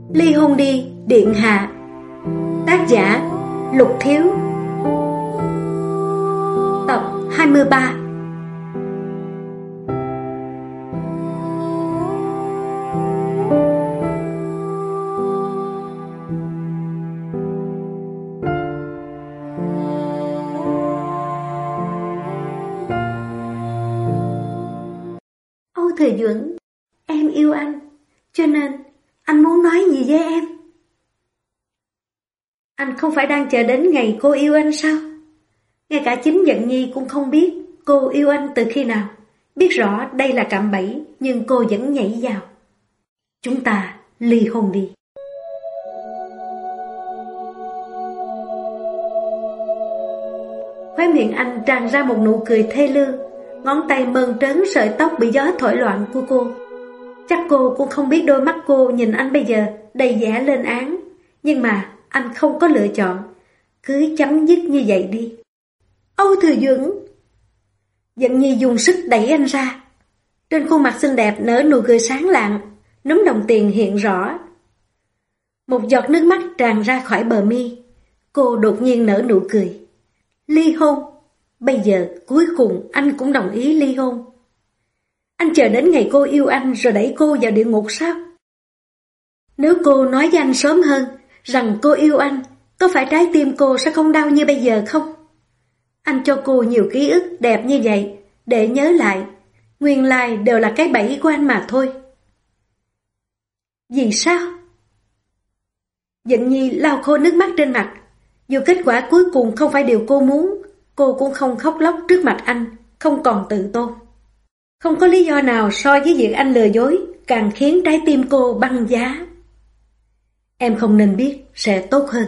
Ly hôn đi, điện hạ. Tác giả Lục Thiếu. Tập 23. Âu Thừa Duẩn, em yêu anh, cho nên anh muốn nói gì với em? Anh không phải đang chờ đến ngày cô yêu anh sao? Ngay cả chính Dận Nhi cũng không biết cô yêu anh từ khi nào. Biết rõ đây là cạm bẫy, nhưng cô vẫn nhảy vào. Chúng ta ly hôn đi. Khóe miệng anh tràn ra một nụ cười thê lương, ngón tay mơn trớn sợi tóc bị gió thổi loạn của cô. Chắc cô cũng không biết đôi mắt cô nhìn anh bây giờ đầy vẻ lên án. Nhưng mà anh không có lựa chọn. Cứ chấm dứt như vậy đi. Âu Thừa Duẩn. Dận Nhi dùng sức đẩy anh ra. Trên khuôn mặt xinh đẹp nở nụ cười sáng lạng, núm đồng tiền hiện rõ. Một giọt nước mắt tràn ra khỏi bờ mi. Cô đột nhiên nở nụ cười. Ly hôn. Bây giờ cuối cùng anh cũng đồng ý ly hôn. Anh chờ đến ngày cô yêu anh rồi đẩy cô vào địa ngục sao? Nếu cô nói với anh sớm hơn rằng cô yêu anh, có phải trái tim cô sẽ không đau như bây giờ không? Anh cho cô nhiều ký ức đẹp như vậy để nhớ lại. Nguyên lai đều là cái bẫy của anh mà thôi. Vì sao? Dận Nhi lau khô nước mắt trên mặt. Dù kết quả cuối cùng không phải điều cô muốn, cô cũng không khóc lóc trước mặt anh, không còn tự tôn. Không có lý do nào so với việc anh lừa dối càng khiến trái tim cô băng giá. Em không nên biết sẽ tốt hơn.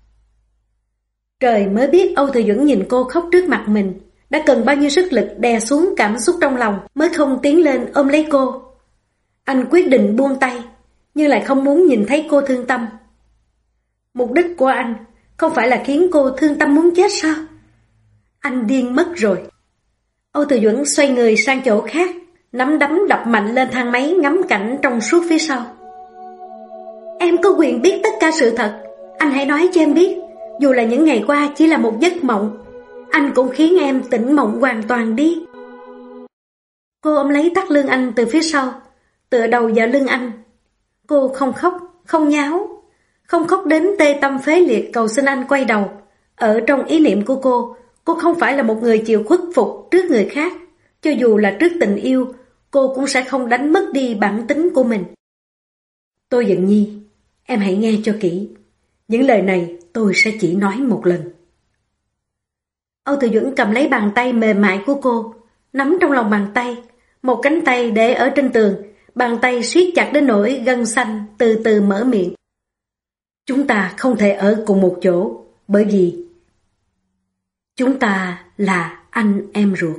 Trời mới biết Âu Thừa Duẩn nhìn cô khóc trước mặt mình đã cần bao nhiêu sức lực đè xuống cảm xúc trong lòng mới không tiến lên ôm lấy cô. Anh quyết định buông tay, nhưng lại không muốn nhìn thấy cô thương tâm. Mục đích của anh không phải là khiến cô thương tâm muốn chết sao? Anh điên mất rồi. Âu Thừa Duẩn xoay người sang chỗ khác, nắm đấm đập mạnh lên thang máy ngắm cảnh trong suốt phía sau. Em có quyền biết tất cả sự thật. Anh hãy nói cho em biết. Dù là những ngày qua chỉ là một giấc mộng, anh cũng khiến em tỉnh mộng hoàn toàn đi. Cô ôm lấy thắt lưng anh từ phía sau, tựa đầu vào lưng anh. Cô không khóc, không nháo, không khóc đến tê tâm phế liệt cầu xin anh quay đầu. Ở trong ý niệm của cô không phải là một người chịu khuất phục trước người khác. Cho dù là trước tình yêu, cô cũng sẽ không đánh mất đi bản tính của mình. Tôi Dận Nhi, em hãy nghe cho kỹ. Những lời này tôi sẽ chỉ nói một lần. Âu Thừa Duẩn cầm lấy bàn tay mềm mại của cô, nắm trong lòng bàn tay. Một cánh tay để ở trên tường, bàn tay siết chặt đến nỗi gân xanh, từ từ mở miệng. Chúng ta không thể ở cùng một chỗ, bởi vì chúng ta là anh em ruột.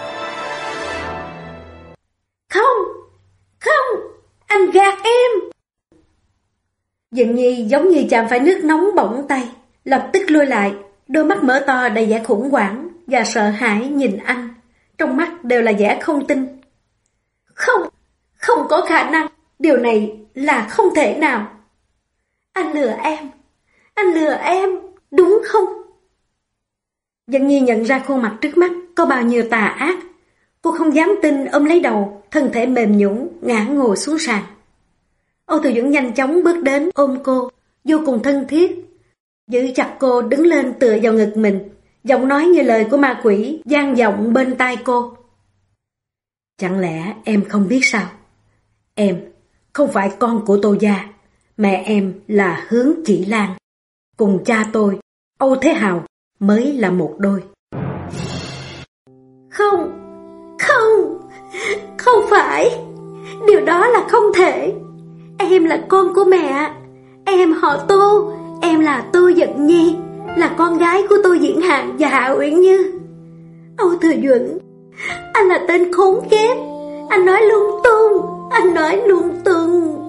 Không, anh gạt em. Dận Nhi giống như chạm phải nước nóng bỏng tay, lập tức lùi lại, đôi mắt mở to đầy vẻ khủng hoảng và sợ hãi nhìn anh, trong mắt đều là vẻ không tin. Không có khả năng, điều này là không thể nào. Anh lừa em, đúng không? Dận Nhi nhận ra khuôn mặt trước mắt có bao nhiêu tà ác. Cô không dám tin ôm lấy đầu, thân thể mềm nhũn ngã ngồi xuống sàn. Âu Thừa Duẩn nhanh chóng bước đến ôm cô, vô cùng thân thiết, giữ chặt cô đứng lên tựa vào ngực mình, giọng nói như lời của ma quỷ vang vọng bên tai cô. Chẳng lẽ em không biết sao? Em không phải con của Tô gia, mẹ em là Hướng Chỉ Lan, cùng cha tôi, Âu Thế Hào mới là một đôi. Không phải, điều đó là không thể. Em là con của mẹ, em họ Tô, em là Tô Dận Nhi, là con gái của Tô Diễn Hàn và Hạ Uyển Như. Âu Thừa Duẩn, anh là tên khốn kiếp, anh nói lung tung.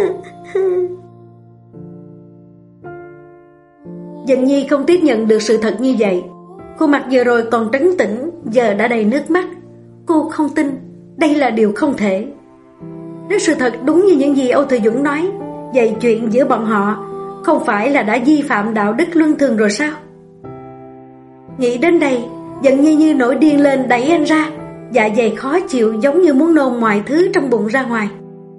Dận Nhi không tiếp nhận được sự thật như vậy. Khuôn mặt vừa rồi còn trấn tĩnh, giờ đã đầy nước mắt. Cô không tin, đây là điều không thể. Nếu sự thật đúng như những gì Âu Thừa Duẩn nói, vậy chuyện giữa bọn họ không phải là đã vi phạm đạo đức luân thường rồi sao? Nghĩ đến đây, Dận Nhi như nổi điên lên đẩy anh ra, dạ dày khó chịu giống như muốn nôn mọi thứ trong bụng ra ngoài.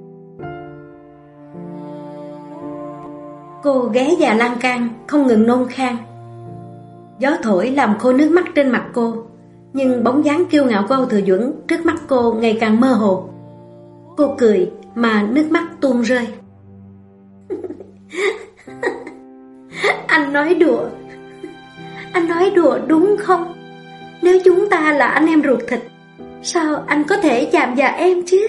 Cô ghé vào lan can, không ngừng nôn khan. Gió thổi làm khô nước mắt trên mặt cô, nhưng bóng dáng kiêu ngạo của Âu Thừa Duẩn trước mắt cô ngày càng mơ hồ. Cô cười mà nước mắt tuôn rơi. Anh nói đùa. Anh nói đùa đúng không? Nếu chúng ta là anh em ruột thịt, sao anh có thể chạm vào em chứ?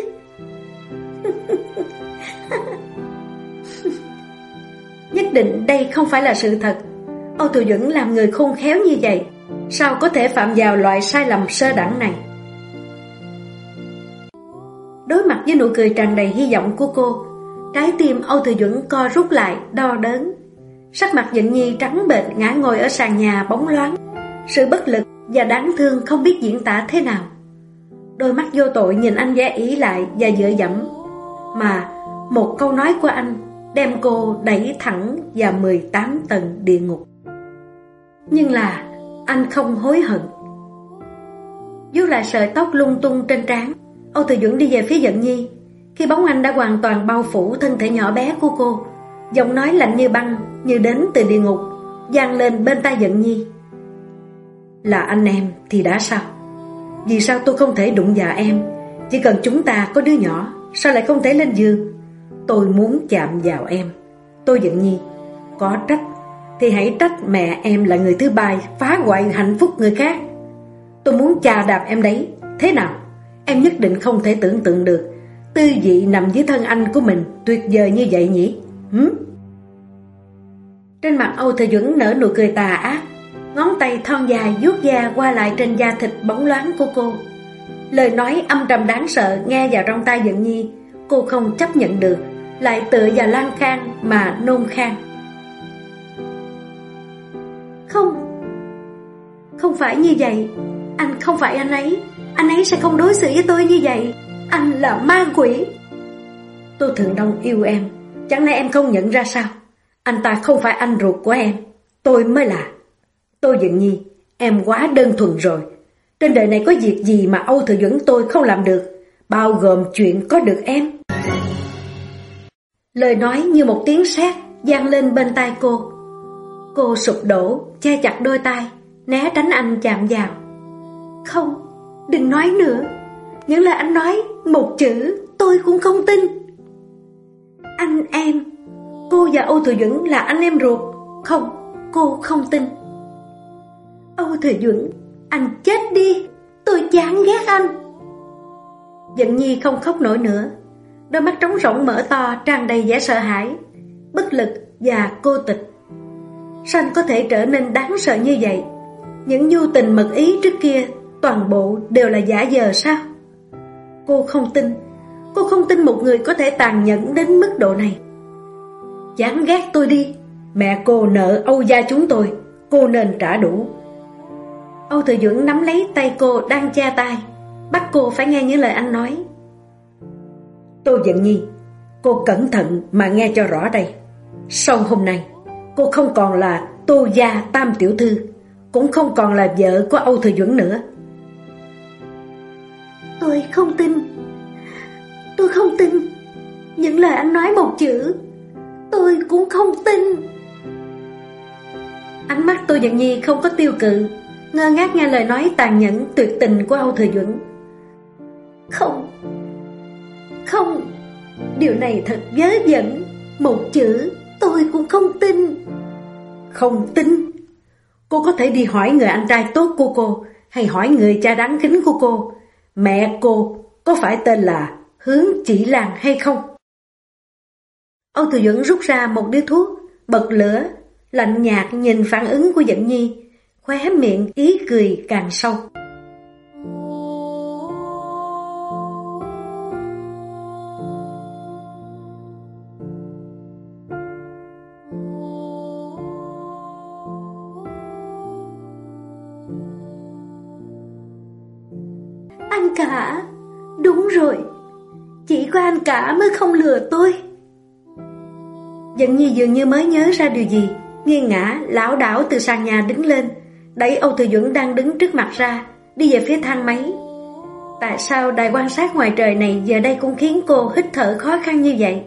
Nhất định đây không phải là sự thật. Âu Thừa Duẩn làm người khôn khéo như vậy, sao có thể phạm vào loại sai lầm sơ đẳng này? Đối mặt với nụ cười tràn đầy hy vọng của cô, trái tim Âu Thừa Duẩn co rút lại đau đớn. Sắc mặt Dận Nhi trắng bệch ngã ngồi ở sàn nhà bóng loáng, sự bất lực và đáng thương không biết diễn tả thế nào. Đôi mắt vô tội nhìn anh giả ỷ lại và dựa dẫm, mà một câu nói của anh đem cô đẩy thẳng vào 18 tầng địa ngục. Nhưng là anh không hối hận. vuốt lại sợi tóc lung tung trên trán, Âu Thừa Duẩn đi về phía Dận Nhi. Khi bóng anh đã hoàn toàn bao phủ thân thể nhỏ bé của cô, giọng nói lạnh như băng, như đến từ địa ngục, vang lên bên tai Dận Nhi. Là anh em thì đã sao? Vì sao tôi không thể đụng vào em? Chỉ cần chúng ta có đứa nhỏ, sao lại không thể lên giường? Tôi muốn chạm vào em. Tôi Dận Nhi, có trách thì hãy trách mẹ em là người thứ ba phá hoại hạnh phúc người khác. Tôi muốn chà đạp em đấy. Thế nào? Em nhất định không thể tưởng tượng được tư vị nằm dưới thân anh của mình tuyệt vời như vậy nhỉ? Trên mặt Âu Thừa Duẩn nở nụ cười tà ác, ngón tay thon dài vuốt da qua lại trên da thịt bóng loáng của cô. Lời nói âm trầm đáng sợ nghe vào trong tai Dận Nhi, cô không chấp nhận được, lại tựa vào lan can mà nôn khan. Không phải như vậy. Anh không phải anh ấy sẽ không đối xử với tôi như vậy. Anh là ma quỷ. Tô Thượng Đông yêu em, chẳng lẽ em không nhận ra sao? Anh ta không phải anh ruột của em, tôi mới là. Tô Dận Nhi, em quá đơn thuần rồi. Trên đời này có việc gì mà Âu Thừa Duẩn tôi không làm được, bao gồm chuyện có được em. Lời nói như một tiếng sét vang lên bên tai cô. Cô sụp đổ, che chặt đôi tay, né tránh anh chạm vào. Không, đừng nói nữa. Những lời anh nói, một chữ tôi cũng không tin. Anh em, cô và Âu Thừa Duẩn là anh em ruột. Không, cô không tin. Âu Thừa Duẩn, anh chết đi, tôi chán ghét anh. Dận Nhi không khóc nổi nữa, đôi mắt trống rỗng mở to tràn đầy vẻ sợ hãi, bất lực và cô tịch. Sao anh có thể trở nên đáng sợ như vậy? Những nhu tình mật ý trước kia toàn bộ đều là giả vờ sao? Cô không tin một người có thể tàn nhẫn đến mức độ này. Chán ghét tôi đi. Mẹ cô nợ Âu gia chúng tôi, cô nên trả đủ. Âu Thừa Duẩn nắm lấy tay cô đang che tay, bắt cô phải nghe những lời anh nói. Tô Dận Nhi, cô cẩn thận mà nghe cho rõ đây. Sau hôm nay, cô không còn là Tô gia tam tiểu thư, cũng không còn là vợ của Âu Thừa Duẩn nữa. Tôi không tin. Những lời anh nói một chữ, tôi cũng không tin. Ánh mắt Tô Dận Nhi không có tiêu cự, ngơ ngác nghe lời nói tàn nhẫn tuyệt tình của Âu Thừa Duẩn. Không, điều này thật vớ vẩn. Một chữ tôi cũng không tin. Không tin? Cô có thể đi hỏi người anh trai tốt của cô, hay hỏi người cha đáng kính của cô. Mẹ cô có phải tên là Hướng Chỉ Lan hay không? Âu Thừa Duẩn rút ra một điếu thuốc, bật lửa, lạnh nhạt nhìn phản ứng của Dận Nhi, khóe miệng ý cười càng sâu. Anh cả, đúng rồi, chỉ có anh cả mới không lừa tôi. Dận Nhi dường như mới nhớ ra điều gì, nghiêng ngã, lảo đảo từ sàn nhà đứng lên, đẩy Âu Thừa Duẩn đang đứng trước mặt ra, đi về phía thang máy. Tại sao đài quan sát ngoài trời này giờ đây cũng khiến cô hít thở khó khăn như vậy?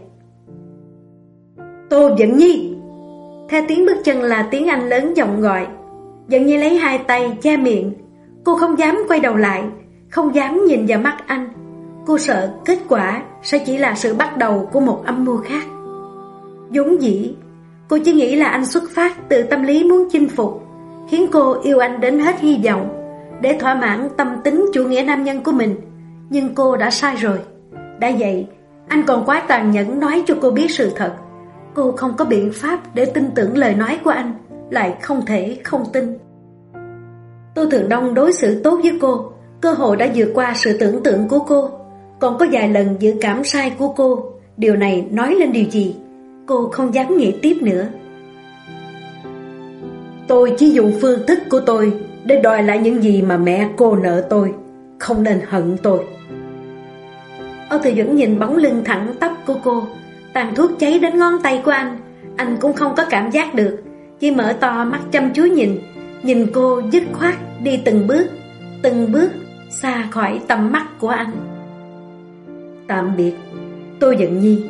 Tô Dận Nhi! Theo tiếng bước chân là tiếng Anh lớn giọng gọi. Dận Nhi lấy hai tay che miệng. Cô không dám quay đầu lại, không dám nhìn vào mắt anh. Cô sợ kết quả sẽ chỉ là sự bắt đầu của một âm mưu khác. Vốn dĩ, cô chỉ nghĩ là anh xuất phát từ tâm lý muốn chinh phục, khiến cô yêu anh đến hết hy vọng, để thỏa mãn tâm tính chủ nghĩa nam nhân của mình. Nhưng cô đã sai rồi. Đã vậy, anh còn quá tàn nhẫn nói cho cô biết sự thật. Cô không có biện pháp để tin tưởng lời nói của anh, lại không thể không tin. Tô Thường Đông đối xử tốt với cô, cơ hội đã vượt qua sự tưởng tượng của cô. Còn có vài lần dự cảm sai của cô. Điều này nói lên điều gì? Cô không dám nghĩ tiếp nữa. Tôi chỉ dùng phương thức của tôi để đòi lại những gì mà mẹ cô nợ tôi. Không nên hận tôi. Âu Thừa Duẩn nhìn bóng lưng thẳng tắp của cô. Tàn thuốc cháy đến ngón tay của anh cũng không có cảm giác được, chỉ mở to mắt chăm chú nhìn cô dứt khoát đi từng bước xa khỏi tầm mắt của anh. Tạm biệt, Tô Dận Nhi.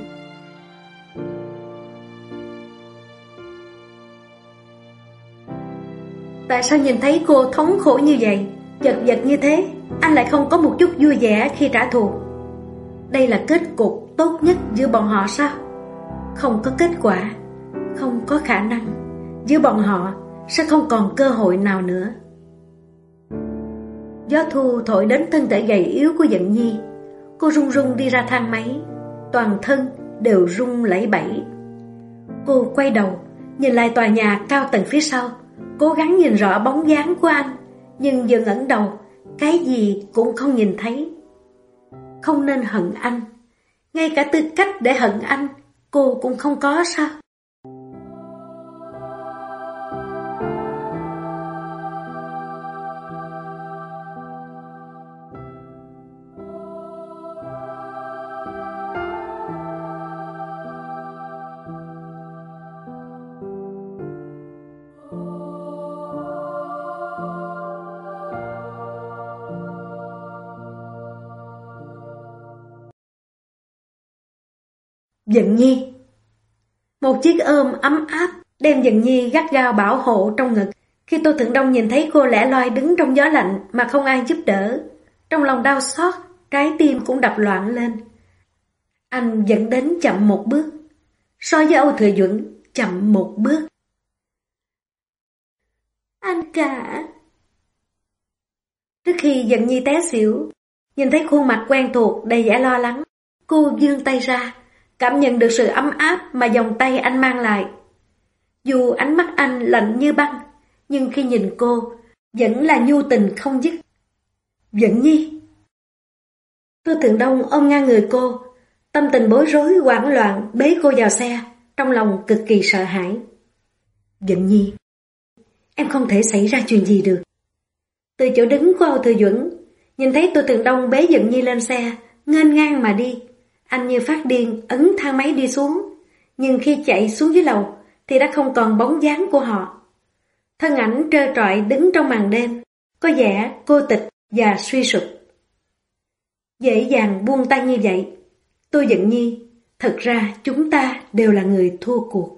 Tại sao nhìn thấy cô thống khổ như vậy, chật vật như thế, anh lại không có một chút vui vẻ khi trả thù? Đây là kết cục tốt nhất giữa bọn họ sao? Không có kết quả, không có khả năng. Giữa bọn họ sẽ không còn cơ hội nào nữa. Gió thu thổi đến thân thể gầy yếu của Dận Nhi. Cô run run đi ra thang máy, toàn thân đều run lẩy bẩy. Cô quay đầu, nhìn lại tòa nhà cao tầng phía sau, cố gắng nhìn rõ bóng dáng của anh, nhưng vừa ngẩng đầu, cái gì cũng không nhìn thấy. Không nên hận anh. Ngay cả tư cách để hận anh cô cũng không có sao? Dận Nhi. Một chiếc ôm ấm áp đem Dận Nhi gắt gao bảo hộ trong ngực. Khi Tô Thượng Đông nhìn thấy cô lẻ loi đứng trong gió lạnh mà không ai giúp đỡ, trong lòng đau xót, trái tim cũng đập loạn lên. Anh dẫn đến chậm một bước, so với Âu Thừa Duẩn chậm một bước. Anh cả. Trước khi Dận Nhi té xỉu, nhìn thấy khuôn mặt quen thuộc đầy vẻ lo lắng, cô vươn tay ra, cảm nhận được sự ấm áp mà vòng tay anh mang lại. Dù ánh mắt anh lạnh như băng, nhưng khi nhìn cô, vẫn là nhu tình không dứt. Dận Nhi. Tô Thượng Đông ôm ngang người cô, tâm tình bối rối hoảng loạn bế cô vào xe, trong lòng cực kỳ sợ hãi. Dận Nhi, em không thể xảy ra chuyện gì được. Từ chỗ đứng của Âu Thừa Duẩn, nhìn thấy Tô Thượng Đông bế Dận Nhi lên xe, nghênh ngang mà đi. Anh như phát điên ấn thang máy đi xuống, nhưng khi chạy xuống dưới lầu thì đã không còn bóng dáng của họ. Thân ảnh trơ trọi đứng trong màn đêm, có vẻ cô tịch và suy sụp. Dễ dàng buông tay như vậy. Tô Dận Nhi, thật ra chúng ta đều là người thua cuộc.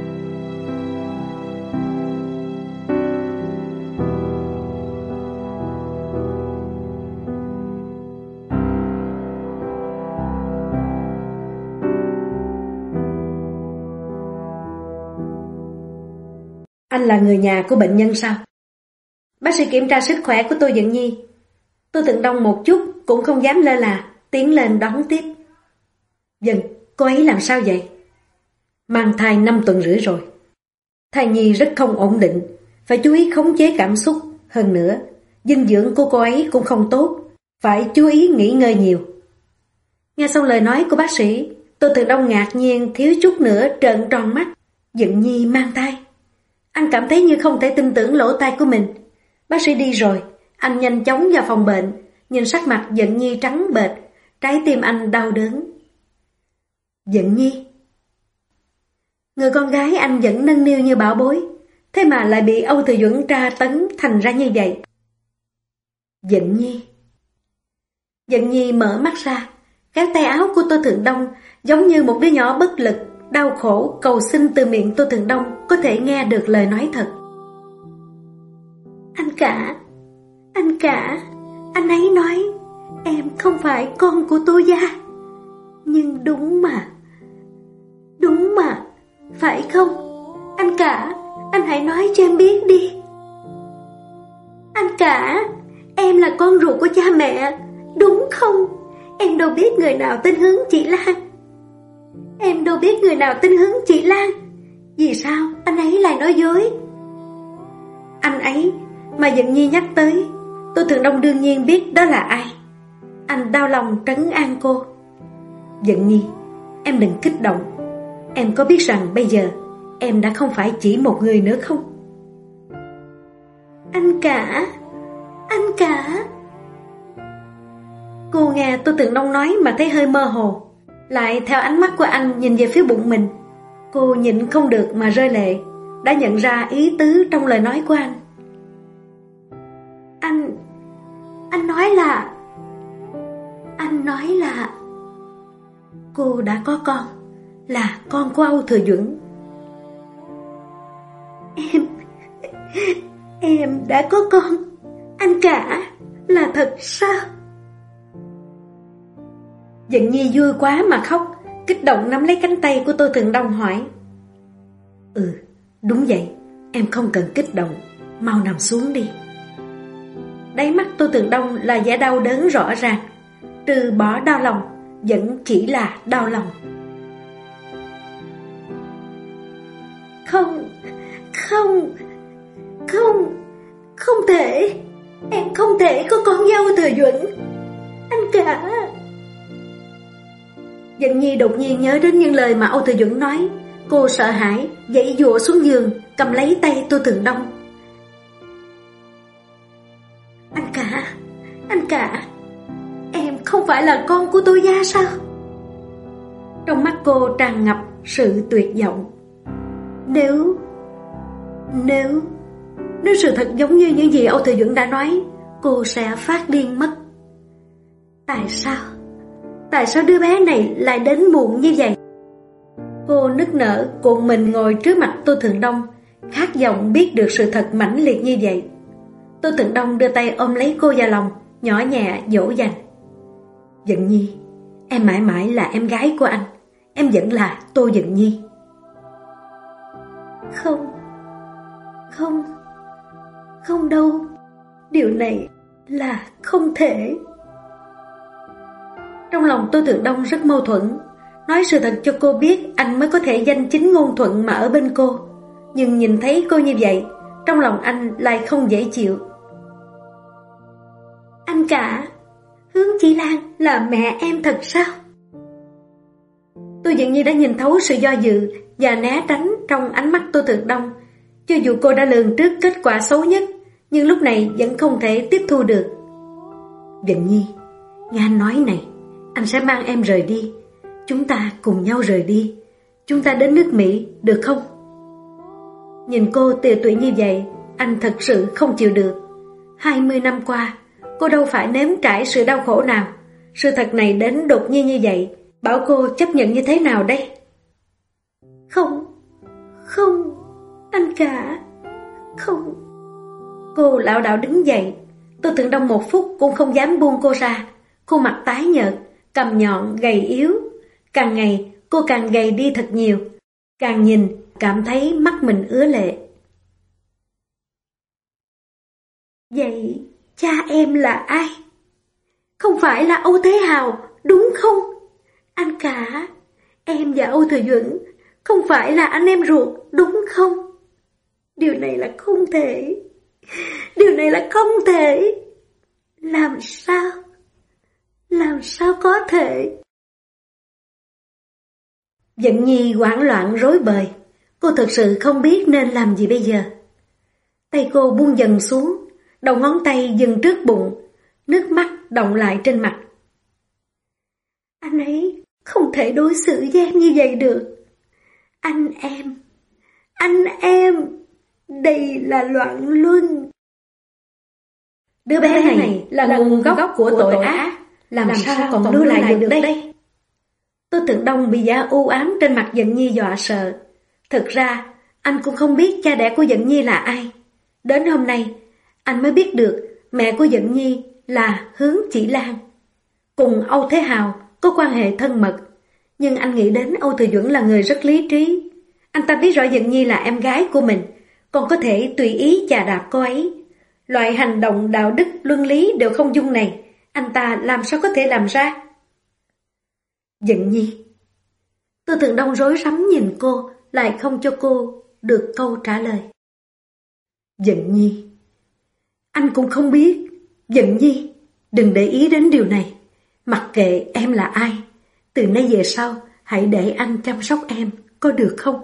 Anh là người nhà của bệnh nhân sao? Bác sĩ kiểm tra sức khỏe của Tô Dận Nhi. Tô Thượng Đông một chút cũng không dám lơ là, tiến lên đón tiếp. Vâng, cô ấy làm sao vậy? Mang thai 5 tuần rưỡi rồi. Thai nhi rất không ổn định, phải chú ý khống chế cảm xúc. Hơn nữa, dinh dưỡng của cô ấy cũng không tốt, phải chú ý nghỉ ngơi nhiều. Nghe xong lời nói của bác sĩ, Tô Thượng Đông ngạc nhiên thiếu chút nữa trợn tròn mắt. Dận Nhi mang thai. Anh cảm thấy như không thể tin tưởng lỗ tai của mình. Bác sĩ đi rồi, anh nhanh chóng vào phòng bệnh, nhìn sắc mặt Dận Nhi trắng bệch, trái tim anh đau đớn. Dận Nhi. Người con gái anh vẫn nâng niu như bảo bối, thế mà lại bị Âu Thừa Duẩn tra tấn thành ra như vậy. Dận Nhi. Dận Nhi mở mắt ra, kéo tay áo của Tô Thượng Đông giống như một đứa nhỏ bất lực, đau khổ cầu xin từ miệng Tô Thượng Đông có thể nghe được lời nói thật. Anh cả, anh ấy nói em không phải con của Tô gia. Nhưng đúng mà, phải không? Anh cả, anh hãy nói cho em biết đi. Anh cả, em là con ruột của cha mẹ, đúng không? Em đâu biết người nào tên Hướng Chị Lan. Vì sao anh ấy lại nói dối? Anh ấy mà Dận Nhi nhắc tới, Tô Thượng Đông đương nhiên biết đó là ai. Anh đau lòng trấn an cô. Dận Nhi, em đừng kích động. Em có biết rằng bây giờ em đã không phải chỉ một người nữa không? Anh cả. Cô nghe Tô Thượng Đông nói mà thấy hơi mơ hồ, lại theo ánh mắt của anh nhìn về phía bụng mình. Cô nhịn không được mà rơi lệ, đã nhận ra ý tứ trong lời nói của anh. Anh nói là cô đã có con, là con của Âu Thừa Duẩn. Em đã có con, anh cả, là thật sao? Dận Nhi vui quá mà khóc, kích động nắm lấy cánh tay của Tô Thượng Đông hỏi. Đúng vậy, em không cần kích động, mau nằm xuống đi. Đáy mắt Tô Thượng Đông là vẻ đau đớn rõ ràng, trừ bỏ đau lòng, vẫn chỉ là đau lòng. Không thể, em không thể có con dâu Thừa Duẩn. Anh cả. Dận Nhi đột nhiên nhớ đến những lời mà Âu Thừa Duẩn nói. Cô sợ hãi, giãy giụa xuống giường, cầm lấy tay Tô Thượng Đông. Anh cả, em không phải là con của Tô gia sao? Trong mắt cô tràn ngập sự tuyệt vọng. Nếu sự thật giống như những gì Âu Thừa Duẩn đã nói, cô sẽ phát điên mất. Tại sao đứa bé này lại đến muộn như vậy? Cô nức nở cuộn mình ngồi trước mặt Tô Thượng Đông, khát vọng biết được sự thật mãnh liệt như vậy. Tô Thượng Đông đưa tay ôm lấy cô vào lòng, nhỏ nhẹ dỗ dành. Dận Nhi, em mãi mãi là em gái của anh, em vẫn là Tô Dận Nhi. Không đâu, điều này là không thể. Trong lòng Tô Thượng Đông rất mâu thuẫn, nói sự thật cho cô biết anh mới có thể danh chính ngôn thuận mà ở bên cô. Nhưng nhìn thấy cô như vậy, trong lòng anh lại không dễ chịu. Anh cả, Hướng Chị Lan là mẹ em thật sao? Tô Dận Nhi đã nhìn thấu sự do dự và né tránh trong ánh mắt Tô Thượng Đông. Cho dù cô đã lường trước kết quả xấu nhất, nhưng lúc này vẫn không thể tiếp thu được. Dận Nhi, nghe anh nói này, anh sẽ mang em rời đi. Chúng ta cùng nhau rời đi. Chúng ta đến nước Mỹ, được không? Nhìn cô tiều tụy như vậy, anh thật sự không chịu được. 20 năm qua, cô đâu phải nếm trải sự đau khổ nào. Sự thật này đến đột nhiên như vậy, bảo cô chấp nhận như thế nào đây? Không, anh cả, không. Cô lảo đảo đứng dậy. Tô Thượng Đông một phút cũng không dám buông cô ra. Khuôn mặt tái nhợt, cằm nhọn, gầy yếu. Càng ngày cô càng gầy đi thật nhiều. Càng nhìn cảm thấy mắt mình ứa lệ. Vậy cha em là ai? Không phải là Âu Thế Hào, đúng không? Anh cả, em và Âu Thừa Duẩn không phải là anh em ruột, đúng không? Điều này là không thể. Điều này là không thể. Làm sao có thể? Dận Nhi hoảng loạn rối bời. Cô thật sự không biết nên làm gì bây giờ. Tay cô buông dần xuống, đầu ngón tay dừng trước bụng, nước mắt đọng lại trên mặt. Anh ấy không thể đối xử với em như vậy được. Anh em, đây là loạn luân. Đứa bé này là nguồn gốc của tội ác, làm sao còn lưu lại được đây? Tô Thượng Đông bị vẻ u ám trên mặt Dận Nhi dọa sợ. Thực ra, anh cũng không biết cha đẻ của Dận Nhi là ai. Đến hôm nay, anh mới biết được mẹ của Dận Nhi là Hướng Chỉ Lan. Cùng Âu Thế Hào có quan hệ thân mật, nhưng anh nghĩ đến Âu Thừa Duẩn là người rất lý trí. Anh ta biết rõ Dận Nhi là em gái của mình, còn có thể tùy ý chà đạp cô ấy. Loại hành động đạo đức luân lý đều không dung này, anh ta làm sao có thể làm ra? Dận Nhi. Tô Thượng Đông rối rắm nhìn cô, lại không cho cô được câu trả lời. Dận Nhi. Anh cũng không biết. Dận Nhi, đừng để ý đến điều này. Mặc kệ em là ai, từ nay về sau hãy để anh chăm sóc em, có được không?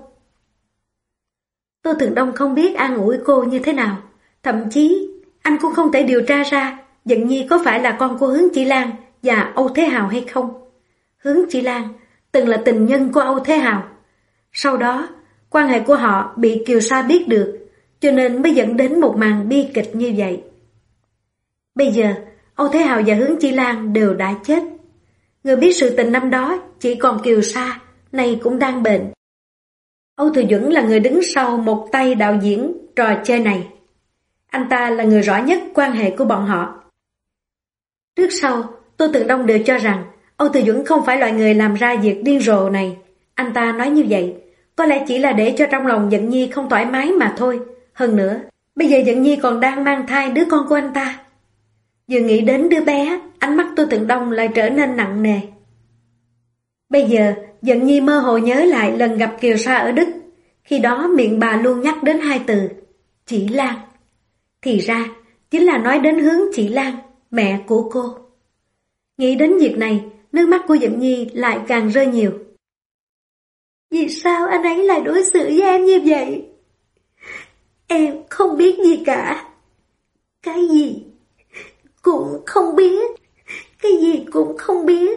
Tô Thượng Đông không biết an ủi cô như thế nào. Thậm chí anh cũng không thể điều tra ra Dận Nhi có phải là con của Hướng Chỉ Lan và Âu Thế Hào hay không. Hướng Chỉ Lan từng là tình nhân của Âu Thế Hào. Sau đó, quan hệ của họ bị Kiều Sa biết được, cho nên mới dẫn đến một màn bi kịch như vậy. Bây giờ, Âu Thế Hào và Hướng Chỉ Lan đều đã chết. Người biết sự tình năm đó chỉ còn Kiều Sa, nay cũng đang bệnh. Âu Thừa Duẩn là người đứng sau một tay đạo diễn trò chơi này. Anh ta là người rõ nhất quan hệ của bọn họ. Trước sau, Tô Thượng Đông đều cho rằng Âu Thừa Duẩn không phải loại người làm ra việc điên rồ này. Anh ta nói như vậy, có lẽ chỉ là để cho trong lòng Dận Nhi không thoải mái mà thôi. Hơn nữa, bây giờ Dận Nhi còn đang mang thai đứa con của anh ta. Vừa nghĩ đến đứa bé, ánh mắt Tô Thượng Đông lại trở nên nặng nề. Bây giờ, Dận Nhi mơ hồ nhớ lại lần gặp Kiều Sa ở Đức. Khi đó miệng bà luôn nhắc đến hai từ, Chỉ Lan. Thì ra, chính là nói đến Hướng Chỉ Lan, mẹ của cô. Nghĩ đến việc này, nước mắt của Dận Nhi lại càng rơi nhiều. Vì sao anh ấy lại đối xử với em như vậy? Em không biết gì cả. Cái gì cũng không biết. Cái gì cũng không biết.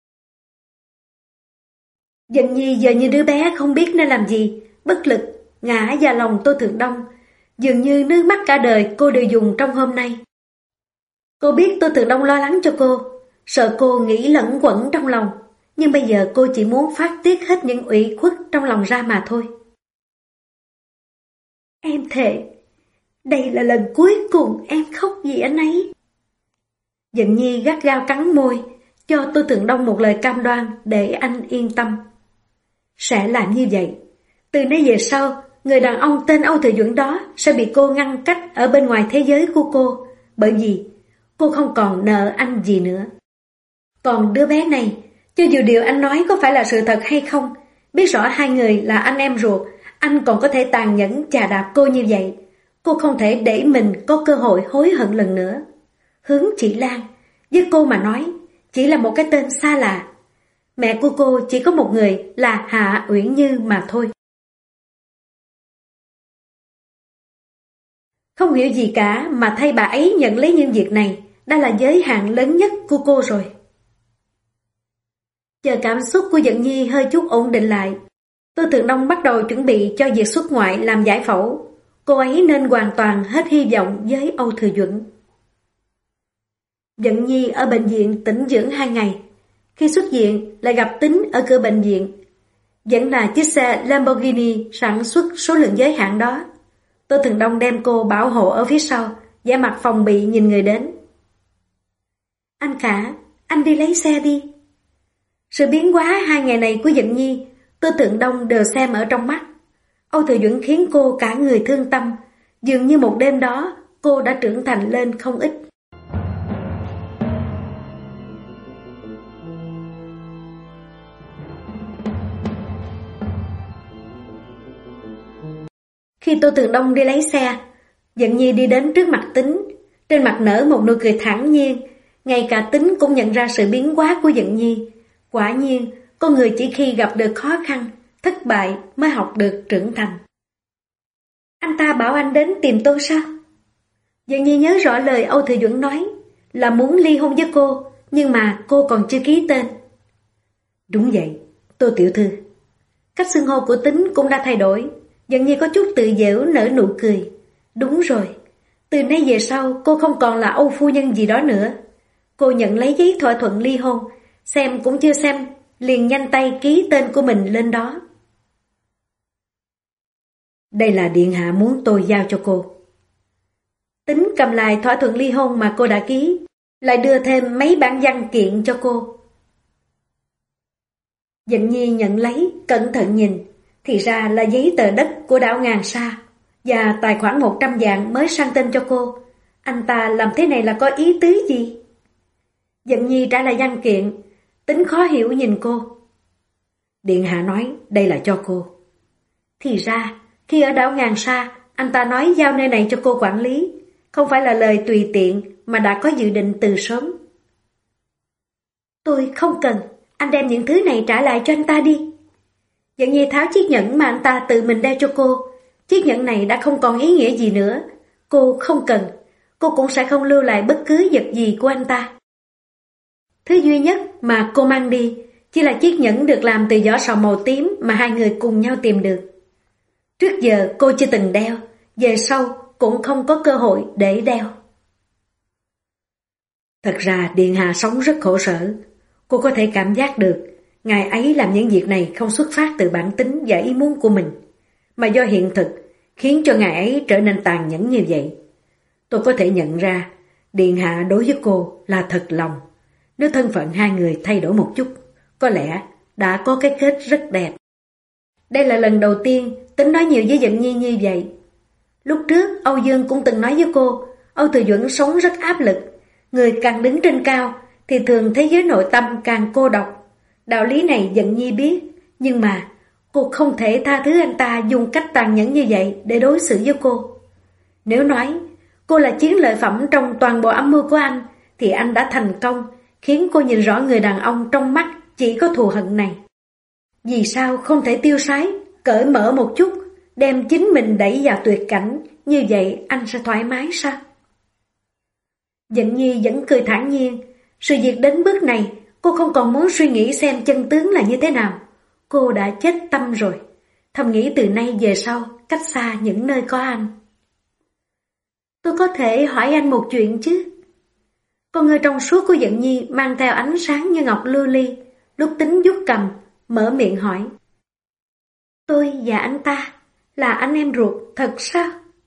Dận Nhi giờ như đứa bé không biết nên làm gì, bất lực, ngã vào lòng Tô Thượng Đông. Dường như nước mắt cả đời cô đều dùng trong hôm nay. Cô biết Tô Thượng Đông lo lắng cho cô, sợ cô nghĩ lẫn quẩn trong lòng, nhưng bây giờ cô chỉ muốn phát tiết hết những ủy khuất trong lòng ra mà thôi. Em thề, đây là lần cuối cùng em khóc vì anh ấy. Dận Nhi gắt gao cắn môi, cho Tô Thượng Đông một lời cam đoan để anh yên tâm. Sẽ làm như vậy. Từ nay về sau, người đàn ông tên Âu Thừa Duẩn đó sẽ bị cô ngăn cách ở bên ngoài thế giới của cô, bởi vì cô không còn nợ anh gì nữa. Còn đứa bé này, cho dù điều anh nói có phải là sự thật hay không, biết rõ hai người là anh em ruột, anh còn có thể tàn nhẫn chà đạp cô như vậy. Cô không thể để mình có cơ hội hối hận lần nữa. Hướng Chỉ Lan, với cô mà nói, chỉ là một cái tên xa lạ. Mẹ của cô chỉ có một người là Hạ Uyển Như mà thôi. Không hiểu gì cả mà thay bà ấy nhận lấy những việc này đã là giới hạn lớn nhất của cô rồi. Chờ cảm xúc của Dận Nhi hơi chút ổn định lại, Tô Thượng Đông bắt đầu chuẩn bị cho việc xuất ngoại làm giải phẫu. Cô ấy nên hoàn toàn hết hy vọng với Âu Thừa Duẩn. Dận Nhi ở bệnh viện tĩnh dưỡng 2 ngày. Khi xuất viện lại gặp Tính ở cửa bệnh viện. Vẫn là chiếc xe Lamborghini sản xuất số lượng giới hạn đó. Tô Thượng Đông đem cô bảo hộ ở phía sau, vẻ mặt phòng bị nhìn người đến. Anh Khả, anh đi lấy xe đi. Sự biến hóa 2 ngày này của Dận Nhi, Tô Thượng Đông đều xem ở trong mắt. Âu Thừa Duẩn khiến cô cả người thương tâm, dường như một đêm đó cô đã trưởng thành lên không ít. Khi Tô Thượng Đông đi lấy xe, Dận Nhi đi đến trước mặt Tính, trên mặt nở một nụ cười thản nhiên. Ngay cả Tính cũng nhận ra sự biến hóa của Dận Nhi. Quả nhiên, con người chỉ khi gặp được khó khăn, thất bại mới học được trưởng thành. Anh ta bảo anh đến tìm tôi sao? Dận Nhi nhớ rõ lời Âu Thừa Duẩn nói là muốn ly hôn với cô, nhưng mà cô còn chưa ký tên. Đúng vậy, Tô tiểu thư. Cách xưng hô của Tính cũng đã thay đổi. Dần như có chút tự giễu nở nụ cười. Đúng rồi, từ nay về sau cô không còn là Âu phu nhân gì đó nữa. Cô nhận lấy giấy thỏa thuận ly hôn, xem cũng chưa xem, liền nhanh tay ký tên của mình lên đó. Đây là điện hạ muốn tôi giao cho cô. Tính cầm lại thỏa thuận ly hôn mà cô đã ký, lại đưa thêm mấy bản văn kiện cho cô. Dận Nhi nhận lấy, cẩn thận nhìn, thì ra là giấy tờ đất của đảo Ngàn Sa và tài khoản 100 vạn mới sang tên cho cô. Anh ta làm thế này là có ý tứ gì? Dận Nhi trả lại văn kiện, Tính khó hiểu nhìn cô. Điện hạ nói đây là cho cô. Thì ra, khi ở đảo Ngàn Sa, anh ta nói giao nơi này cho cô quản lý, không phải là lời tùy tiện mà đã có dự định từ sớm. Tôi không cần, anh đem những thứ này trả lại cho anh ta đi. Dận Nhi tháo chiếc nhẫn mà anh ta tự mình đeo cho cô. Chiếc nhẫn này đã không còn ý nghĩa gì nữa. Cô không cần, cô cũng sẽ không lưu lại bất cứ vật gì của anh ta. Thứ duy nhất mà cô mang đi chỉ là chiếc nhẫn được làm từ vỏ sò màu tím mà hai người cùng nhau tìm được. Trước giờ cô chưa từng đeo, về sau cũng không có cơ hội để đeo. Thật ra điện hạ sống rất khổ sở. Cô có thể cảm giác được ngài ấy làm những việc này không xuất phát từ bản tính và ý muốn của mình, mà do hiện thực khiến cho ngài ấy trở nên tàn nhẫn như vậy. Tôi có thể nhận ra điện hạ đối với cô là thật lòng. Nếu thân phận hai người thay đổi một chút, có lẽ đã có cái kết rất đẹp. Đây là lần đầu tiên Tính nói nhiều với Dận Nhi như vậy. Lúc trước Âu Dương cũng từng nói với cô, Âu Thừa Duẩn sống rất áp lực. Người càng đứng trên cao thì thường thế giới nội tâm càng cô độc. Đạo lý này Dận Nhi biết, nhưng mà cô không thể tha thứ anh ta dùng cách tàn nhẫn như vậy để đối xử với cô. Nếu nói cô là chiến lợi phẩm trong toàn bộ âm mưu của anh, thì anh đã thành công, khiến cô nhìn rõ người đàn ông trong mắt chỉ có thù hận này. Vì sao không thể tiêu sái, cởi mở một chút, đem chính mình đẩy vào tuyệt cảnh, như vậy anh sẽ thoải mái sao? Dận Nhi vẫn cười thản nhiên. Sự việc đến bước này, cô không còn muốn suy nghĩ xem chân tướng là như thế nào. Cô đã chết tâm rồi, thầm nghĩ từ nay về sau, cách xa những nơi có anh. Tôi có thể hỏi anh một chuyện chứ? Con người trong suốt của Dận Nhi mang theo ánh sáng như ngọc lưu ly, lúc Tính vuốt cầm, mở miệng hỏi. Tôi và anh ta là anh em ruột thật sao?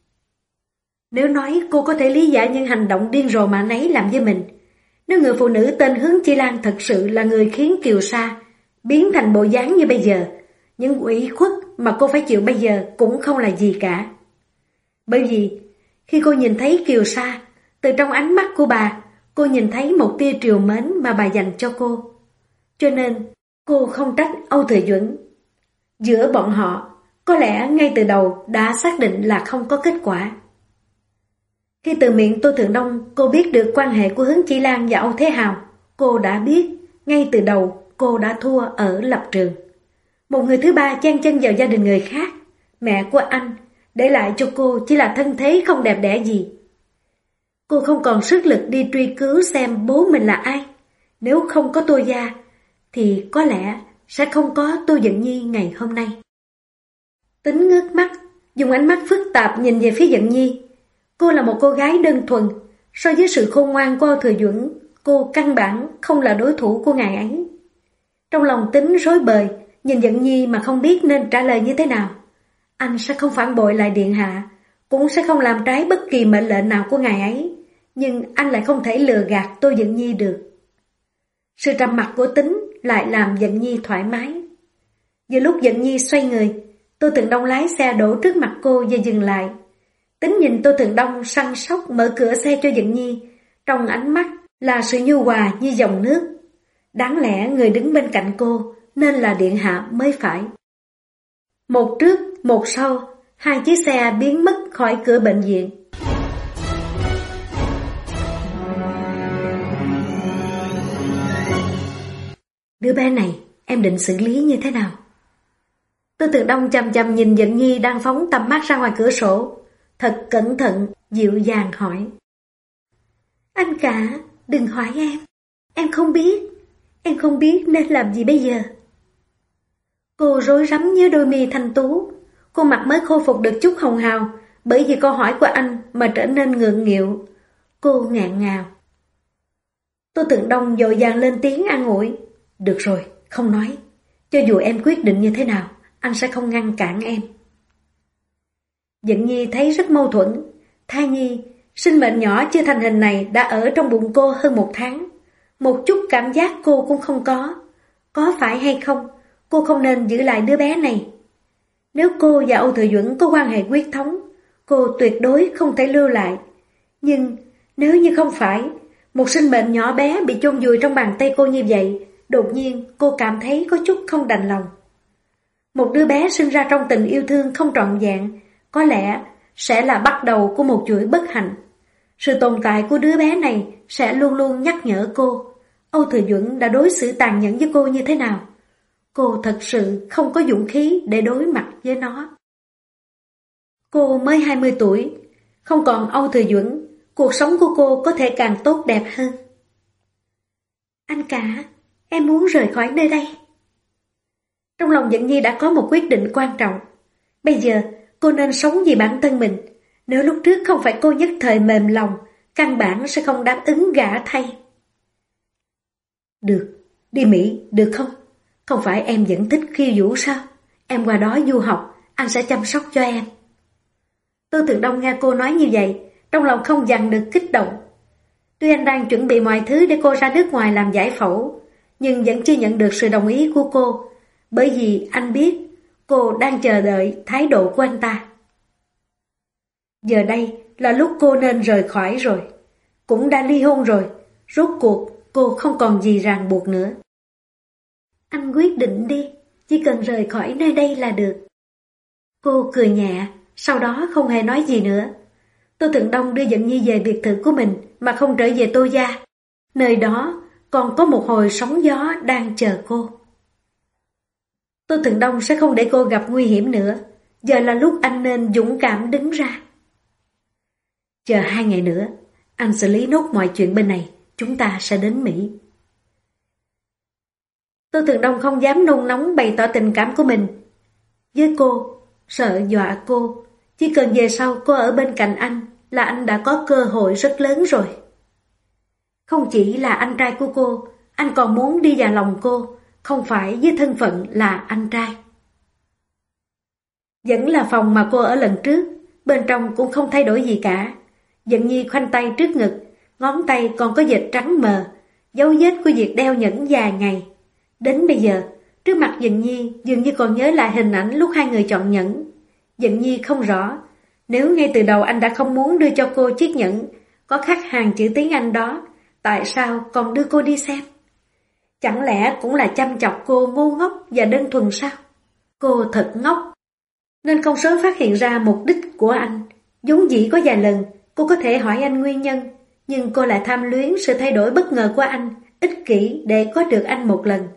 Nếu nói cô có thể lý giải những hành động điên rồ mà anh ấy làm với mình, nếu người phụ nữ tên Hướng Chi Lan thật sự là người khiến Kiều Sa biến thành bộ dáng như bây giờ, những ủy khuất mà cô phải chịu bây giờ cũng không là gì cả. Bởi vì khi cô nhìn thấy Kiều Sa, từ trong ánh mắt của bà, cô nhìn thấy một tia trìu mến mà bà dành cho cô. Cho nên cô không trách Âu Thừa Duẩn. Giữa bọn họ, có lẽ ngay từ đầu đã xác định là không có kết quả. Khi từ miệng Tô Thượng Đông cô biết được quan hệ của Hướng Chi Lan và Âu Thế Hào, cô đã biết ngay từ đầu cô đã thua ở lập trường. Một người thứ ba chen chân vào gia đình người khác, mẹ của anh, để lại cho cô chỉ là thân thế không đẹp đẽ gì. Cô không còn sức lực đi truy cứu xem bố mình là ai. Nếu không có Tô gia, thì có lẽ sẽ không có Tô Dận Nhi ngày hôm nay. Tính ngước mắt, dùng ánh mắt phức tạp nhìn về phía Dận Nhi. Cô là một cô gái đơn thuần, so với sự khôn ngoan của Âu Thừa Duẩn, cô căn bản không là đối thủ của ngài ấy. Trong lòng Tính rối bời, nhìn Dận Nhi mà không biết nên trả lời như thế nào. Anh sẽ không phản bội lại điện hạ, cũng sẽ không làm trái bất kỳ mệnh lệnh nào của ngài ấy, nhưng anh lại không thể lừa gạt Tô Dận Nhi được. Sự trầm mặc của Tính lại làm Dận Nhi thoải mái. Giữa lúc Dận Nhi xoay người, Tô Thượng Đông lái xe đổ trước mặt cô và dừng lại. Tính nhìn Tô Thượng Đông săn sóc mở cửa xe cho Dận Nhi, trong ánh mắt là sự nhu hòa như dòng nước. Đáng lẽ người đứng bên cạnh cô nên là điện hạ mới phải. Một trước, một sau, hai chiếc xe biến mất khỏi cửa bệnh viện. Đứa bé này em định xử lý như thế nào? Tô Thượng Đông chằm chằm nhìn Dận Nhi đang phóng tầm mắt ra ngoài cửa sổ, thật cẩn thận, dịu dàng hỏi. Anh cả, đừng hỏi em không biết nên làm gì bây giờ. Cô rối rắm nhớ đôi mi thanh tú, khuôn mặt mới khôi phục được chút hồng hào, bởi vì câu hỏi của anh mà trở nên ngượng nghịu. Cô ngạn ngào. Tô Tượng Đông vội vàng lên tiếng an ủi. Được rồi, không nói. Cho dù em quyết định như thế nào, anh sẽ không ngăn cản em. Dận Nhi thấy rất mâu thuẫn. Thai nhi, sinh mệnh nhỏ chưa thành hình này đã ở trong bụng cô hơn 1 tháng. Một chút cảm giác cô cũng không có. Có phải hay không, cô không nên giữ lại đứa bé này. Nếu cô và Âu Thừa Duẩn có quan hệ huyết thống, cô tuyệt đối không thể lưu lại. Nhưng nếu như không phải, một sinh mệnh nhỏ bé bị chôn vùi trong bàn tay cô như vậy, đột nhiên cô cảm thấy có chút không đành lòng. Một đứa bé sinh ra trong tình yêu thương không trọn vẹn, có lẽ sẽ là bắt đầu của một chuỗi bất hạnh. Sự tồn tại của đứa bé này sẽ luôn luôn nhắc nhở cô, Âu Thừa Duẩn đã đối xử tàn nhẫn với cô như thế nào. Cô thật sự không có dũng khí để đối mặt với nó. Cô mới 20 tuổi, không còn Âu Thừa Duẩn, cuộc sống của cô có thể càng tốt đẹp hơn. Anh cả, em muốn rời khỏi nơi đây. Trong lòng Dận Nhi đã có một quyết định quan trọng. Bây giờ cô nên sống vì bản thân mình. Nếu lúc trước không phải cô nhất thời mềm lòng, căn bản sẽ không đáp ứng gả thay. Được, đi Mỹ, được không? Không phải em vẫn thích khiêu vũ sao? Em qua đó du học, anh sẽ chăm sóc cho em. Tô Tượng Đông nghe cô nói như vậy, trong lòng không dằn được kích động. Tuy anh đang chuẩn bị mọi thứ để cô ra nước ngoài làm giải phẫu, nhưng vẫn chưa nhận được sự đồng ý của cô, bởi vì anh biết cô đang chờ đợi thái độ của anh ta. Giờ đây là lúc cô nên rời khỏi rồi. Cũng đã ly hôn rồi, rốt cuộc cô không còn gì ràng buộc nữa. Anh quyết định đi, chỉ cần rời khỏi nơi đây là được. Cô cười nhẹ, sau đó không hề nói gì nữa. Tô Tượng Đông đưa Dận Nhi về biệt thự của mình mà không trở về Tô gia. Nơi đó còn có một hồi sóng gió đang chờ cô. Tô Tượng Đông sẽ không để cô gặp nguy hiểm nữa. Giờ là lúc anh nên dũng cảm đứng ra. Chờ 2 ngày nữa, anh xử lý nốt mọi chuyện bên này, chúng ta sẽ đến Mỹ. Tô Tượng Đông không dám nôn nóng bày tỏ tình cảm của mình với cô, sợ dọa cô. Chỉ cần về sau cô ở bên cạnh anh là anh đã có cơ hội rất lớn rồi. Không chỉ là anh trai của cô, anh còn muốn đi vào lòng cô, không phải với thân phận là anh trai. Vẫn là phòng mà cô ở lần trước, bên trong cũng không thay đổi gì cả. Dận Nhi khoanh tay trước ngực, ngón tay còn có vệt trắng mờ, dấu vết của việc đeo nhẫn dài ngày. Đến bây giờ, trước mặt Dận Nhi dường như còn nhớ lại hình ảnh lúc hai người chọn nhẫn. Dận Nhi không rõ, nếu ngay từ đầu anh đã không muốn đưa cho cô chiếc nhẫn có khắc hàng chữ tiếng Anh đó, tại sao còn đưa cô đi xem? Chẳng lẽ cũng là chăm chọc cô ngu ngốc và đơn thuần sao? Cô thật ngốc, nên không sớm phát hiện ra mục đích của anh. Vốn dĩ có vài lần cô có thể hỏi anh nguyên nhân, nhưng cô lại tham luyến sự thay đổi bất ngờ của anh, ích kỷ để có được anh một lần.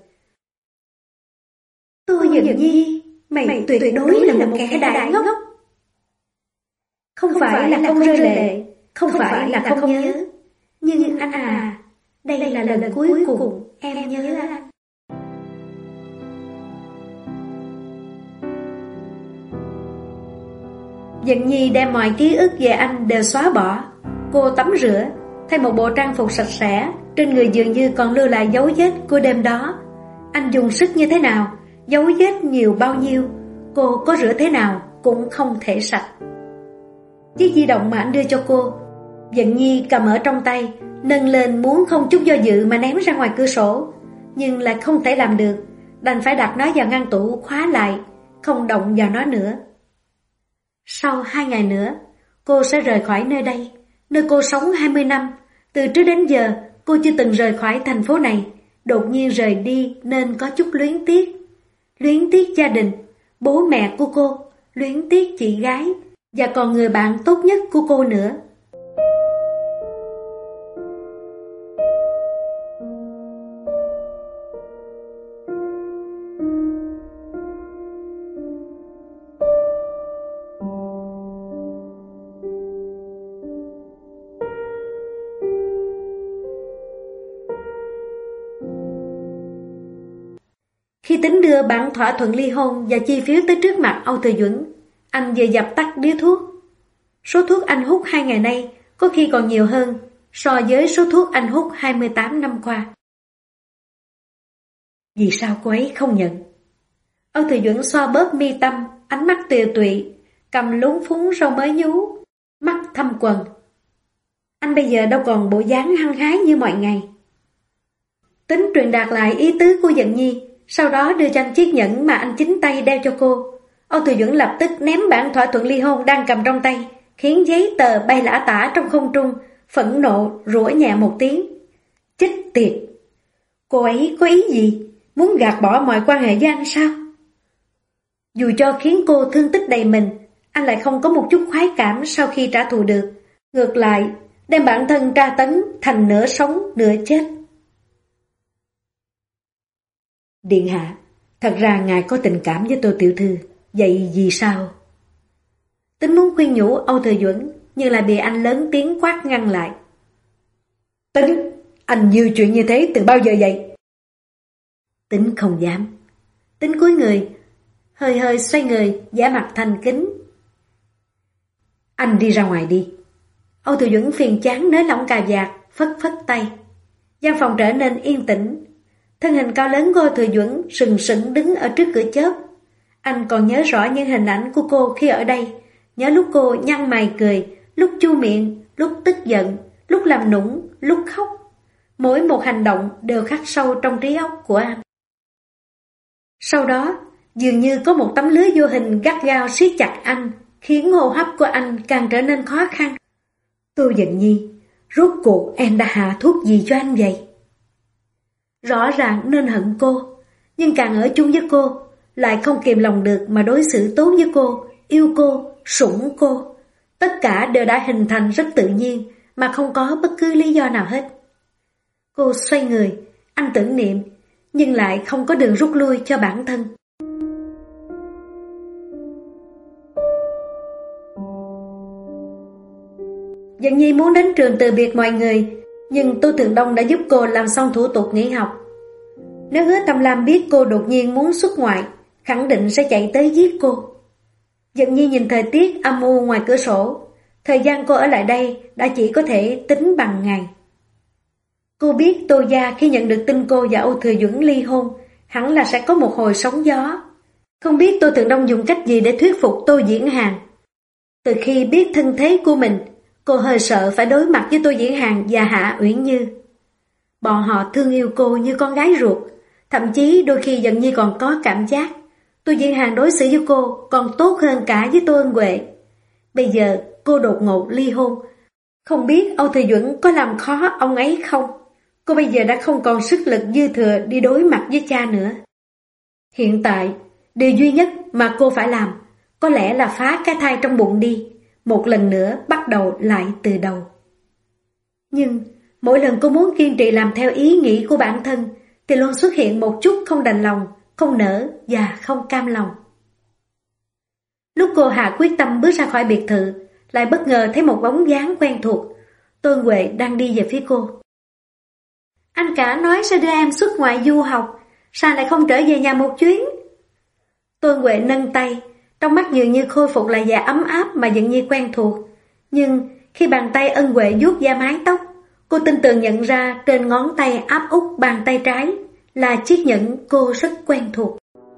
Tô Dận Nhi, mày tuyệt đối là một kẻ đại ngốc. Không phải là không rơi lệ, không phải là không nhớ. Nhưng anh à, đây là lần cuối cùng em nhớ anh. Dận Nhi đem mọi ký ức về anh đều xóa bỏ. Cô tắm rửa, thay một bộ trang phục sạch sẽ, trên người dường như còn lưu lại dấu vết của đêm đó. Anh dùng sức như thế nào, dấu vết nhiều bao nhiêu, cô có rửa thế nào cũng không thể sạch. Chiếc di động mà anh đưa cho cô, Dận Nhi cầm ở trong tay, nâng lên muốn không chút do dự mà ném ra ngoài cửa sổ, nhưng lại không thể làm được, đành phải đặt nó vào ngăn tủ khóa lại, không động vào nó nữa. Sau 2 ngày nữa, cô sẽ rời khỏi nơi đây, nơi cô sống 20 năm. Từ trước đến giờ, cô chưa từng rời khỏi thành phố này. Đột nhiên rời đi nên có chút luyến tiếc. Luyến tiếc gia đình, bố mẹ của cô, luyến tiếc chị gái, và còn người bạn tốt nhất của cô nữa. Khi Khi Tính đưa bản thỏa thuận ly hôn và chi phiếu tới trước mặt Âu Thừa Duẩn, anh vừa dập tắt điếu thuốc. Số thuốc anh hút 2 ngày nay có khi còn nhiều hơn so với số thuốc anh hút 28 năm qua. Vì sao cô ấy không nhận? Âu Thừa Duẩn xoa bóp mi tâm, ánh mắt tiều tụy, cầm lún phúng râu mới nhú, mắt thâm quầng. Anh bây giờ đâu còn bộ dáng hăng hái như mọi ngày. Tính truyền đạt lại ý tứ của Dận Nhi, sau đó đưa cho anh chiếc nhẫn mà anh chính tay đeo cho cô. Âu Thừa Duẩn lập tức ném bản thỏa thuận ly hôn đang cầm trong tay, khiến giấy tờ bay lả tả trong không trung, phẫn nộ rủa nhẹ một tiếng. Chết tiệt! Cô ấy có ý gì? Muốn gạt bỏ mọi quan hệ với anh sao? Dù cho khiến cô thương tích đầy mình, anh lại không có một chút khoái cảm sau khi trả thù được. Ngược lại, đem bản thân tra tấn thành nửa sống nửa chết. Điện hạ, thật ra ngài có tình cảm với Tô tiểu thư, vậy vì sao? Tính muốn khuyên nhủ Âu Thừa Duẩn, nhưng lại bị anh lớn tiếng quát ngăn lại. Tính, anh nhiều chuyện như thế từ bao giờ vậy? Tính không dám. Tính cúi người, hơi hơi xoay người, giả mặt thành kính. Anh đi ra ngoài đi. Âu Thừa Duẩn phiền chán nới lỏng cà vạt, phất phất tay. Gian phòng trở nên yên tĩnh. Thân hình cao lớn của Âu Thừa Duẩn sừng sững đứng ở trước cửa chớp. Anh còn nhớ rõ những hình ảnh của cô khi ở đây. Nhớ lúc cô nhăn mày cười, lúc chu miệng, lúc tức giận, lúc làm nũng, lúc khóc. Mỗi một hành động đều khắc sâu trong trí óc của anh. Sau đó, dường như có một tấm lưới vô hình gắt gao siết chặt anh, khiến hô hấp của anh càng trở nên khó khăn. Tô Dận Nhi, rốt cuộc em đã hạ thuốc gì cho anh vậy? Rõ ràng nên hận cô, nhưng càng ở chung với cô, lại không kìm lòng được mà đối xử tốt với cô, yêu cô, sủng cô. Tất cả đều đã hình thành rất tự nhiên, mà không có bất cứ lý do nào hết. Cô xoay người, anh tưởng niệm, nhưng lại không có đường rút lui cho bản thân. Dận Nhi muốn đến trường từ biệt mọi người, nhưng Tô Thường Đông đã giúp cô làm xong thủ tục nghỉ học. Nếu Hứa Tâm Lam biết cô đột nhiên muốn xuất ngoại, khẳng định sẽ chạy tới giết cô. Dận Nhi nhìn thời tiết âm u ngoài cửa sổ, thời gian cô ở lại đây đã chỉ có thể tính bằng ngày. Cô biết Tô gia khi nhận được tin cô và Âu Thừa Duẩn ly hôn, hẳn là sẽ có một hồi sóng gió. Không biết Tô Thường Đông dùng cách gì để thuyết phục Tô Diễn Hàn. Từ khi biết thân thế của mình, cô hơi sợ phải đối mặt với Tô Diễn Hàn và Hạ Uyển Như. Bọn họ thương yêu cô như con gái ruột, thậm chí đôi khi Dận Nhi còn có cảm giác Tô Diễn Hàn đối xử với cô còn tốt hơn cả với Tô Ân Huệ. Bây giờ cô đột ngột ly hôn, không biết Âu Thừa Duẩn có làm khó ông ấy không? Cô bây giờ đã không còn sức lực dư thừa đi đối mặt với cha nữa. Hiện tại, điều duy nhất mà cô phải làm có lẽ là phá cái thai trong bụng đi, một lần nữa bắt đầu lại từ đầu. Nhưng mỗi lần cô muốn kiên trì làm theo ý nghĩ của bản thân thì luôn xuất hiện một chút không đành lòng, không nỡ và không cam lòng. Lúc cô hạ quyết tâm bước ra khỏi biệt thự, lại bất ngờ thấy một bóng dáng quen thuộc. Tô Ân Huệ đang đi về phía cô. Anh cả nói sẽ đưa em xuất ngoại du học, sao lại không trở về nhà một chuyến? Tô Ân Huệ nâng tay, trong mắt dường như khôi phục lại vẻ ấm áp mà Dận Nhi quen thuộc. Nhưng khi bàn tay Ân Huệ vuốt da mái tóc, cô tin tưởng nhận ra trên ngón tay áp út bàn tay trái là chiếc nhẫn cô rất quen thuộc.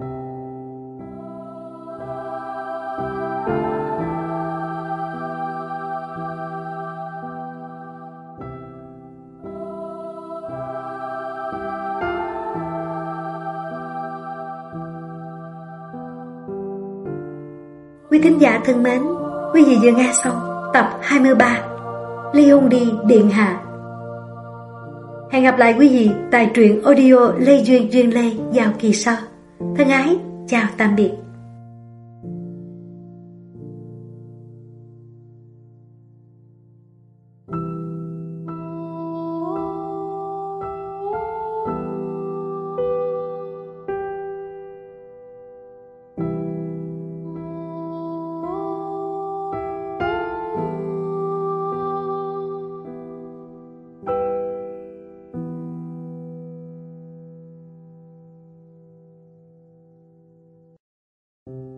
Quý thính giả thân mến, quý vị vừa nghe xong tập 23 Ly hôn đi điện hạ. Hẹn gặp lại quý vị tại truyện audio Lê Duyên Duyên Lê vào kỳ sau. Thân ái, chào tạm biệt. Thank you.